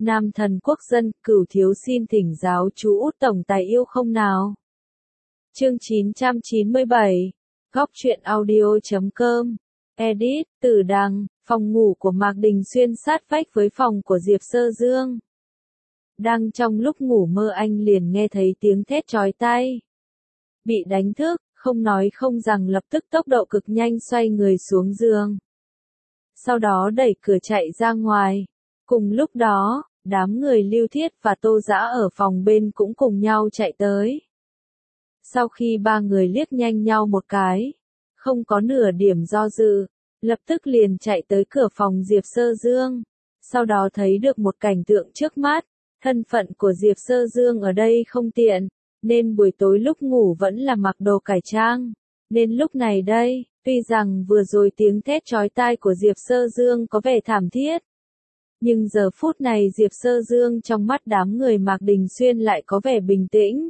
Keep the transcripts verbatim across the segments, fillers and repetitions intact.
Nam thần quốc dân, Cửu thiếu xin thỉnh giáo chú Út tổng tài yêu không nào. Chương chín trăm chín mươi bảy, Góc truyện audio chấm com, edit, Tử Đằng, phòng ngủ của Mạc Đình Xuyên sát vách với phòng của Diệp Sơ Dương. Đang trong lúc ngủ mơ anh liền nghe thấy tiếng thét chói tai. Bị đánh thức, không nói không rằng lập tức tốc độ cực nhanh xoay người xuống giường. Sau đó đẩy cửa chạy ra ngoài. Cùng lúc đó, đám người Lưu Thiết và Tô Dã ở phòng bên cũng cùng nhau chạy tới. Sau khi ba người liếc nhanh nhau một cái, không có nửa điểm do dự, lập tức liền chạy tới cửa phòng Diệp Sơ Dương. Sau đó thấy được một cảnh tượng trước mắt, thân phận của Diệp Sơ Dương ở đây không tiện, nên buổi tối lúc ngủ vẫn là mặc đồ cải trang. Nên lúc này đây, tuy rằng vừa rồi tiếng thét chói tai của Diệp Sơ Dương có vẻ thảm thiết, nhưng giờ phút này Diệp Sơ Dương trong mắt đám người Mạc Đình Xuyên lại có vẻ bình tĩnh.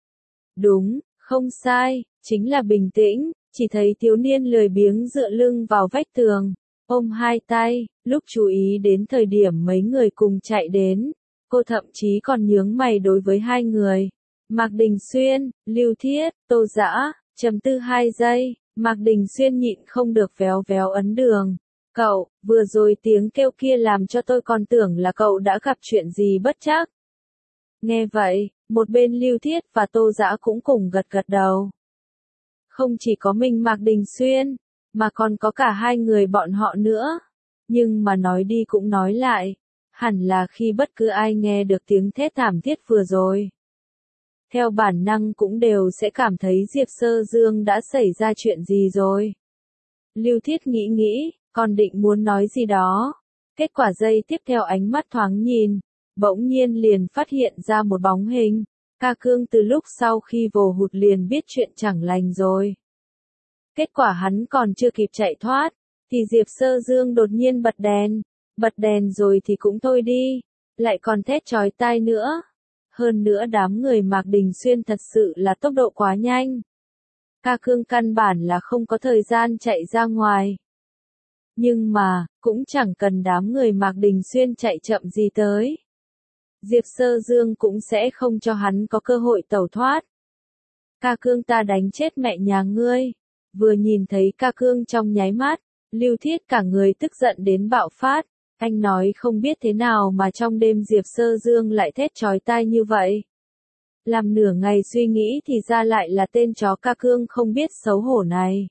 Đúng, không sai, chính là bình tĩnh, chỉ thấy thiếu niên lười biếng dựa lưng vào vách tường, ôm hai tay, lúc chú ý đến thời điểm mấy người cùng chạy đến, cô thậm chí còn nhướng mày đối với hai người. Mạc Đình Xuyên, Lưu Thiết, Tô Dã, trầm tư hai giây, Mạc Đình Xuyên nhịn không được véo véo ấn đường. Cậu, vừa rồi tiếng kêu kia làm cho tôi còn tưởng là cậu đã gặp chuyện gì bất trắc. Nghe vậy, một bên Lưu Thiết và Tô Dã cũng cùng gật gật đầu. Không chỉ có mình Mạc Đình Xuyên, mà còn có cả hai người bọn họ nữa. Nhưng mà nói đi cũng nói lại, hẳn là khi bất cứ ai nghe được tiếng thét thảm thiết vừa rồi, theo bản năng cũng đều sẽ cảm thấy Diệp Sơ Dương đã xảy ra chuyện gì rồi. Lưu Thiết nghĩ nghĩ, còn định muốn nói gì đó. Kết quả giây tiếp theo ánh mắt thoáng nhìn, bỗng nhiên liền phát hiện ra một bóng hình. Ca Cương từ lúc sau khi vồ hụt liền biết chuyện chẳng lành rồi. Kết quả hắn còn chưa kịp chạy thoát, thì Diệp Sơ Dương đột nhiên bật đèn. Bật đèn rồi thì cũng thôi đi, lại còn thét chói tai nữa. Hơn nữa đám người Mạc Đình Xuyên thật sự là tốc độ quá nhanh. Ca Cương căn bản là không có thời gian chạy ra ngoài. Nhưng mà, cũng chẳng cần đám người Mạc Đình Xuyên chạy chậm gì tới. Diệp Sơ Dương cũng sẽ không cho hắn có cơ hội tẩu thoát. Ca Cương ta đánh chết mẹ nhà ngươi. Vừa nhìn thấy Ca Cương trong nháy mắt, Lưu Thiết cả người tức giận đến bạo phát. Anh nói không biết thế nào mà trong đêm Diệp Sơ Dương lại thét chói tai như vậy. Làm nửa ngày suy nghĩ thì ra lại là tên chó Ca Cương không biết xấu hổ này.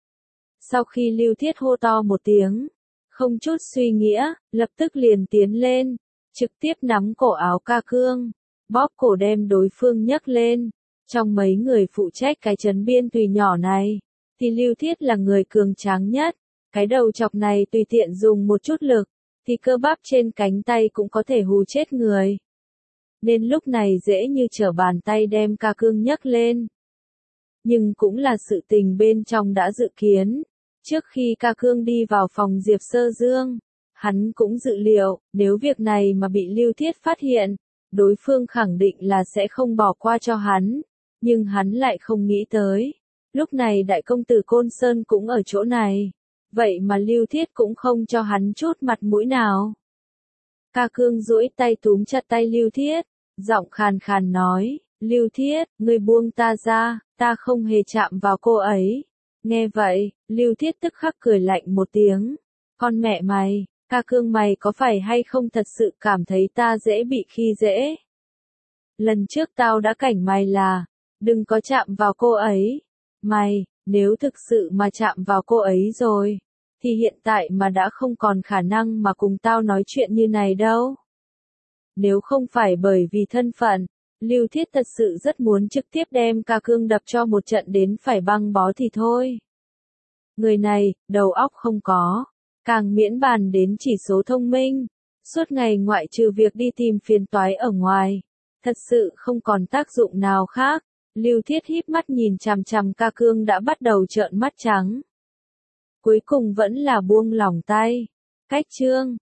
Sau khi Lưu Thiết hô to một tiếng, không chút suy nghĩa, lập tức liền tiến lên, trực tiếp nắm cổ áo Ca Cương, bóp cổ đem đối phương nhấc lên. Trong mấy người phụ trách cái trấn biên tùy nhỏ này, thì Lưu Thiết là người cường tráng nhất. Cái đầu chọc này tùy tiện dùng một chút lực, thì cơ bắp trên cánh tay cũng có thể hù chết người. Nên lúc này dễ như trở bàn tay đem Ca Cương nhấc lên. Nhưng cũng là sự tình bên trong đã dự kiến. Trước khi Ca Cương đi vào phòng Diệp Sơ Dương, hắn cũng dự liệu, nếu việc này mà bị Lưu Thiết phát hiện, đối phương khẳng định là sẽ không bỏ qua cho hắn. Nhưng hắn lại không nghĩ tới. Lúc này đại công tử Côn Sơn cũng ở chỗ này. Vậy mà Lưu Thiết cũng không cho hắn chút mặt mũi nào. Ca Cương duỗi tay túm chặt tay Lưu Thiết, giọng khàn khàn nói, Lưu Thiết, ngươi buông ta ra, ta không hề chạm vào cô ấy. Nghe vậy, Lưu Thiết tức khắc cười lạnh một tiếng. Con mẹ mày, Ca Cương mày có phải hay không thật sự cảm thấy ta dễ bị khi dễ? Lần trước tao đã cảnh mày là, đừng có chạm vào cô ấy. Mày, nếu thực sự mà chạm vào cô ấy rồi, thì hiện tại mà đã không còn khả năng mà cùng tao nói chuyện như này đâu. Nếu không phải bởi vì thân phận, Lưu Thiết thật sự rất muốn trực tiếp đem Ca Cương đập cho một trận đến phải băng bó thì thôi. Người này, đầu óc không có, càng miễn bàn đến chỉ số thông minh, suốt ngày ngoại trừ việc đi tìm phiền toái ở ngoài, thật sự không còn tác dụng nào khác. Lưu Thiết híp mắt nhìn chằm chằm Ca Cương đã bắt đầu trợn mắt trắng. Cuối cùng vẫn là buông lỏng tay. Cách chương